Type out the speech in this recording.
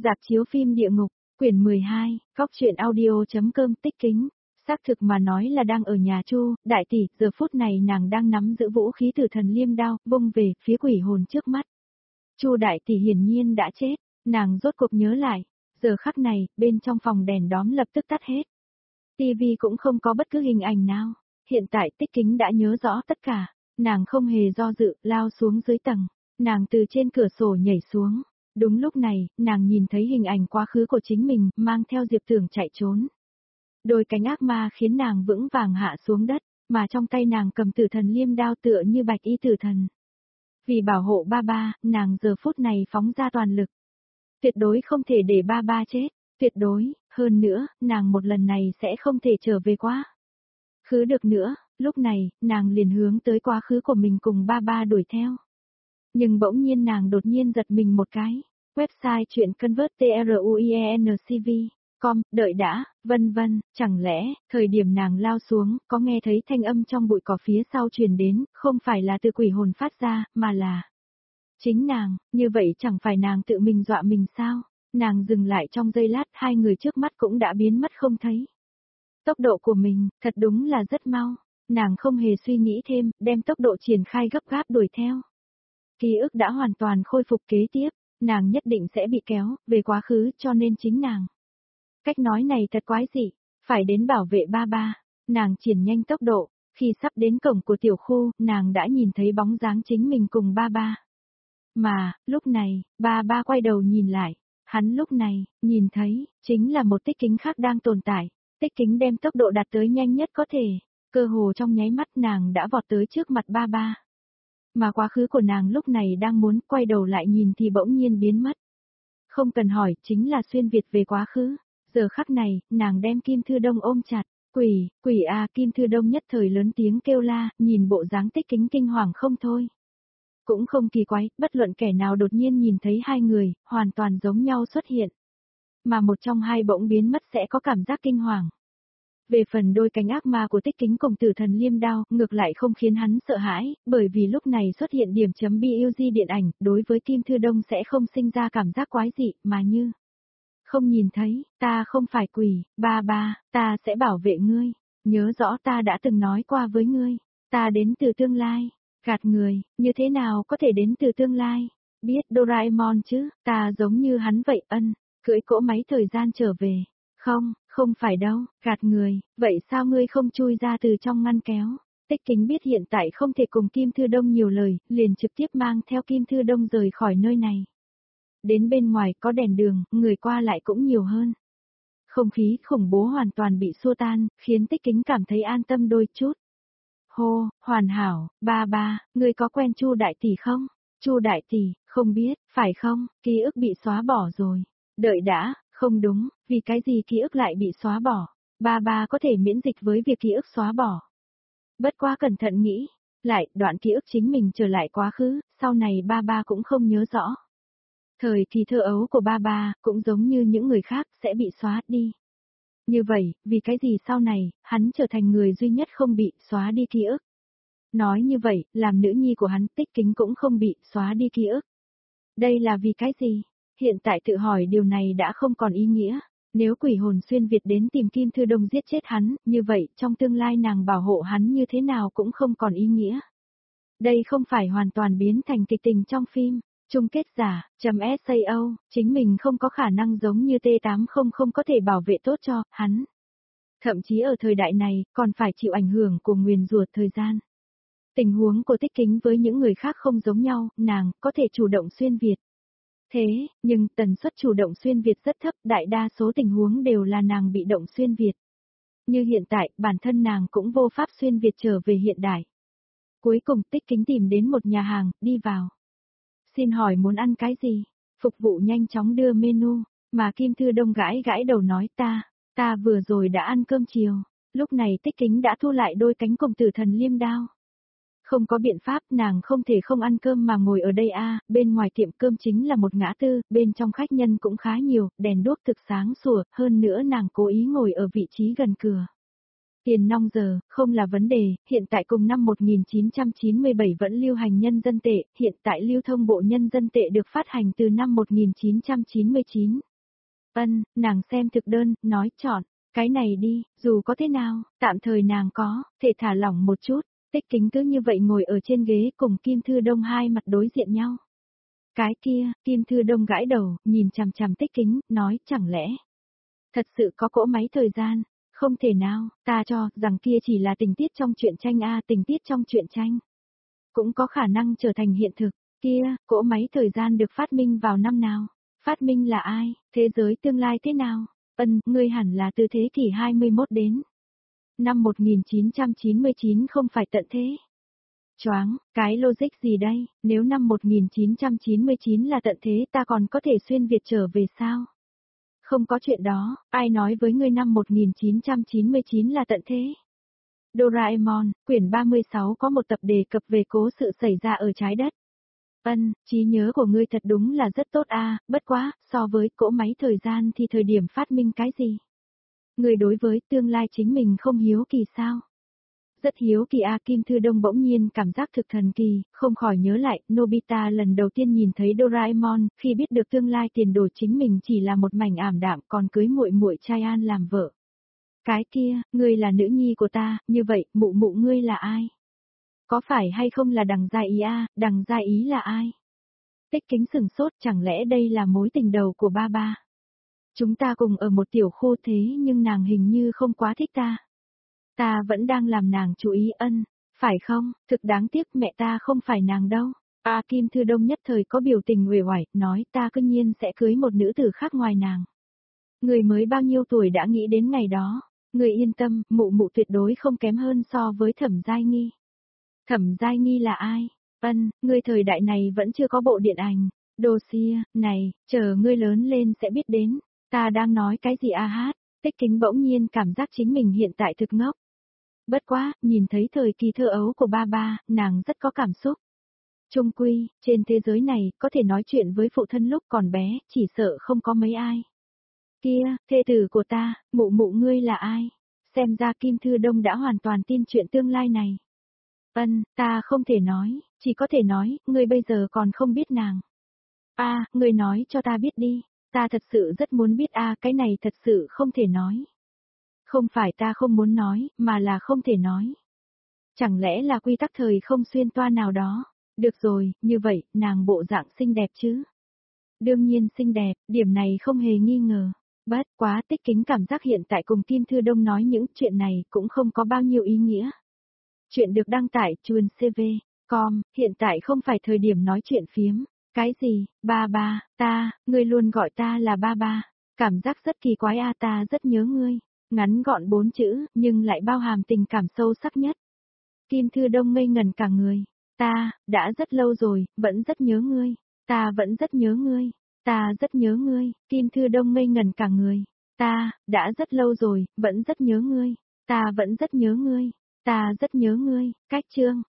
Rạp chiếu phim Địa Ngục, quyển 12, Cóc truyện audio.com. Tích Kính, xác thực mà nói là đang ở nhà Chu đại tỷ, giờ phút này nàng đang nắm giữ vũ khí Tử Thần Liêm đao, vung về phía quỷ hồn trước mắt. Chu đại tỷ hiển nhiên đã chết, nàng rốt cuộc nhớ lại, giờ khắc này, bên trong phòng đèn đóm lập tức tắt hết. Tivi cũng không có bất cứ hình ảnh nào, hiện tại Tích Kính đã nhớ rõ tất cả, nàng không hề do dự, lao xuống dưới tầng, nàng từ trên cửa sổ nhảy xuống. Đúng lúc này, nàng nhìn thấy hình ảnh quá khứ của chính mình, mang theo Diệp Tưởng chạy trốn. Đôi cánh ác ma khiến nàng vững vàng hạ xuống đất, mà trong tay nàng cầm Tử Thần Liêm đao tựa như bạch y tử thần. Vì bảo hộ ba ba, nàng giờ phút này phóng ra toàn lực. Tuyệt đối không thể để ba ba chết, tuyệt đối, hơn nữa, nàng một lần này sẽ không thể trở về quá khứ được nữa, lúc này, nàng liền hướng tới quá khứ của mình cùng ba ba đuổi theo. Nhưng bỗng nhiên nàng đột nhiên giật mình một cái. Website truyện convert.com, đợi đã, vân vân, chẳng lẽ, thời điểm nàng lao xuống, có nghe thấy thanh âm trong bụi cỏ phía sau truyền đến, không phải là từ quỷ hồn phát ra, mà là chính nàng, như vậy chẳng phải nàng tự mình dọa mình sao? Nàng dừng lại trong giây lát, hai người trước mắt cũng đã biến mất không thấy. Tốc độ của mình, thật đúng là rất mau, nàng không hề suy nghĩ thêm, đem tốc độ triển khai gấp gáp đuổi theo. Ký ức đã hoàn toàn khôi phục kế tiếp, nàng nhất định sẽ bị kéo về quá khứ cho nên chính nàng. Cách nói này thật quái dị, phải đến bảo vệ ba ba, nàng triển nhanh tốc độ, khi sắp đến cổng của tiểu khu, nàng đã nhìn thấy bóng dáng chính mình cùng ba ba. Mà, lúc này, ba ba quay đầu nhìn lại, hắn lúc này, nhìn thấy, chính là một Tích Kính khác đang tồn tại, Tích Kính đem tốc độ đạt tới nhanh nhất có thể, cơ hồ trong nháy mắt nàng đã vọt tới trước mặt ba ba. Mà quá khứ của nàng lúc này đang muốn quay đầu lại nhìn thì bỗng nhiên biến mất. Không cần hỏi, chính là xuyên Việt về quá khứ. Giờ khắc này, nàng đem Kim Thư Đông ôm chặt. Quỷ à, Kim Thư Đông nhất thời lớn tiếng kêu la, nhìn bộ dáng Tích Kính kinh hoàng không thôi. Cũng không kỳ quái, bất luận kẻ nào đột nhiên nhìn thấy hai người, hoàn toàn giống nhau xuất hiện. Mà một trong hai bỗng biến mất sẽ có cảm giác kinh hoàng. Về phần đôi cánh ác ma của Tích Kính cùng Tử Thần Liêm đao, ngược lại không khiến hắn sợ hãi, bởi vì lúc này xuất hiện điểm chấm BUG điện ảnh, đối với Kim Thư Đông sẽ không sinh ra cảm giác quái dị, mà như không nhìn thấy, ta không phải quỷ, ba ba, ta sẽ bảo vệ ngươi, nhớ rõ ta đã từng nói qua với ngươi, ta đến từ tương lai, gạt người, như thế nào có thể đến từ tương lai, biết Doraemon chứ, ta giống như hắn vậy cưỡi cỗ máy thời gian trở về. Không phải đâu, gạt người, vậy sao ngươi không chui ra từ trong ngăn kéo? Tích Kính biết hiện tại không thể cùng Kim Thư Đông nhiều lời, liền trực tiếp mang theo Kim Thư Đông rời khỏi nơi này. Đến bên ngoài có đèn đường, người qua lại cũng nhiều hơn. Không khí khủng bố hoàn toàn bị xua tan, khiến Tích Kính cảm thấy an tâm đôi chút. Hô, hoàn hảo, ba ba, ngươi có quen Chu đại tỷ không? Chu đại tỷ, không biết, phải không? Ký ức bị xóa bỏ rồi. Đợi đã. Không đúng, vì cái gì ký ức lại bị xóa bỏ, ba ba có thể miễn dịch với việc ký ức xóa bỏ. Bất quá cẩn thận nghĩ, lại đoạn ký ức chính mình trở lại quá khứ, sau này ba ba cũng không nhớ rõ. Thời kỳ thơ ấu của ba ba, cũng giống như những người khác, sẽ bị xóa đi. Như vậy, vì cái gì sau này, hắn trở thành người duy nhất không bị xóa đi ký ức. Nói như vậy, làm nữ nhi của hắn Tích Kính cũng không bị xóa đi ký ức. Đây là vì cái gì? Hiện tại tự hỏi điều này đã không còn ý nghĩa, nếu quỷ hồn xuyên Việt đến tìm Kim Thư Đông giết chết hắn, như vậy trong tương lai nàng bảo hộ hắn như thế nào cũng không còn ý nghĩa. Đây không phải hoàn toàn biến thành kịch tình trong phim, chung kết giả, .sao, chính mình không có khả năng giống như T800 có thể bảo vệ tốt cho hắn. Thậm chí ở thời đại này, còn phải chịu ảnh hưởng của nguyền rủa thời gian. Tình huống của Tích Kính với những người khác không giống nhau, nàng có thể chủ động xuyên Việt. Thế, nhưng tần suất chủ động xuyên Việt rất thấp, đại đa số tình huống đều là nàng bị động xuyên Việt. Như hiện tại, bản thân nàng cũng vô pháp xuyên Việt trở về hiện đại. Cuối cùng Tích Kính tìm đến một nhà hàng, đi vào. Xin hỏi muốn ăn cái gì? Phục vụ nhanh chóng đưa menu, mà Kim Thư Đông gãi gãi đầu nói ta vừa rồi đã ăn cơm chiều. Lúc này Tích Kính đã thu lại đôi cánh cùng Tử Thần Liêm đao. Không có biện pháp, nàng không thể không ăn cơm mà ngồi ở đây bên ngoài tiệm cơm chính là một ngã tư, bên trong khách nhân cũng khá nhiều, đèn đuốc thực sáng sủa, hơn nữa nàng cố ý ngồi ở vị trí gần cửa. Tiền nong giờ, không là vấn đề, hiện tại cùng năm 1997 vẫn lưu hành nhân dân tệ, hiện tại lưu thông bộ nhân dân tệ được phát hành từ năm 1999. Nàng xem thực đơn, nói chọn, cái này đi, dù có thế nào, tạm thời nàng có, thể thả lỏng một chút. Tích Kính cứ như vậy ngồi ở trên ghế cùng Kim Thư Đông hai mặt đối diện nhau. Cái kia, Kim Thư Đông gãi đầu, nhìn chằm chằm Tích Kính, nói chẳng lẽ thật sự có cỗ máy thời gian, không thể nào, ta cho rằng kia chỉ là tình tiết trong truyện tranh tình tiết trong truyện tranh. Cũng có khả năng trở thành hiện thực, kia, cỗ máy thời gian được phát minh vào năm nào? Phát minh là ai? Thế giới tương lai thế nào? Ngươi hẳn là từ thế kỷ 21 đến. Năm 1999 không phải tận thế. Choáng, cái logic gì đây, nếu năm 1999 là tận thế ta còn có thể xuyên Việt trở về sao? Không có chuyện đó, ai nói với ngươi năm 1999 là tận thế? Doraemon, quyển 36 có một tập đề cập về cố sự xảy ra ở trái đất. Trí nhớ của ngươi thật đúng là rất tốt bất quá, so với cỗ máy thời gian thì thời điểm phát minh cái gì? Ngươi đối với tương lai chính mình không hiếu kỳ sao? Rất hiếu kỳ Kim Thư Đông bỗng nhiên cảm giác thực thần kỳ, không khỏi nhớ lại, Nobita lần đầu tiên nhìn thấy Doraemon, khi biết được tương lai tiền đồ chính mình chỉ là một mảnh ảm đạm còn cưới muội muội trai An làm vợ. Cái kia, ngươi là nữ nhi của ta, như vậy, mụ mụ ngươi là ai? Có phải hay không là Đằng Gia Ý Đằng Gia Ý là ai? Tích Kính sửng sốt, chẳng lẽ đây là mối tình đầu của ba ba? Chúng ta cùng ở một tiểu khu thế nhưng nàng hình như không quá thích ta. Ta vẫn đang làm nàng chú ý phải không, thực đáng tiếc mẹ ta không phải nàng đâu. Kim Thư Đông nhất thời có biểu tình uể oải, nói ta cứ nhiên sẽ cưới một nữ tử khác ngoài nàng. Người mới bao nhiêu tuổi đã nghĩ đến ngày đó, người yên tâm, mụ mụ tuyệt đối không kém hơn so với Thẩm Giai Nghi. Thẩm Giai Nghi là ai? Ngươi thời đại này vẫn chưa có bộ điện ảnh, dossier, này, chờ ngươi lớn lên sẽ biết đến, ta đang nói cái gì hát, Tích Kính bỗng nhiên cảm giác chính mình hiện tại thực ngốc. Bất quá, nhìn thấy thời kỳ thơ ấu của ba ba, nàng rất có cảm xúc. Chung quy, trên thế giới này, có thể nói chuyện với phụ thân lúc còn bé, chỉ sợ không có mấy ai. Kia, thê tử của ta, mụ mụ ngươi là ai? Xem ra Kim Thư Đông đã hoàn toàn tin chuyện tương lai này. Ta không thể nói, chỉ có thể nói, ngươi bây giờ còn không biết nàng. Ngươi nói cho ta biết đi, ta thật sự rất muốn biết cái này thật sự không thể nói. Không phải ta không muốn nói, mà là không thể nói. Chẳng lẽ là quy tắc thời không xuyên toa nào đó? Được rồi, như vậy, nàng bộ dạng xinh đẹp chứ? Đương nhiên xinh đẹp, điểm này không hề nghi ngờ. Bất quá Tích Kính cảm giác hiện tại cùng Kim Thư Đông nói những chuyện này cũng không có bao nhiêu ý nghĩa. Chuyện được đăng tải chuồn CV.com, hiện tại không phải thời điểm nói chuyện phiếm. Cái gì, ba ba, ngươi luôn gọi ta là ba ba. Cảm giác rất kỳ quái ta rất nhớ ngươi. Ngắn gọn 4 chữ, nhưng lại bao hàm tình cảm sâu sắc nhất. Kim Thư Đông ngây ngẩn cả người. Đã rất lâu rồi, vẫn rất nhớ ngươi. Ta vẫn rất nhớ ngươi. Ta rất nhớ ngươi. Kim Thư Đông ngây ngẩn cả người. Đã rất lâu rồi, vẫn rất nhớ ngươi. Ta vẫn rất nhớ ngươi. Ta rất nhớ ngươi. Cách chương.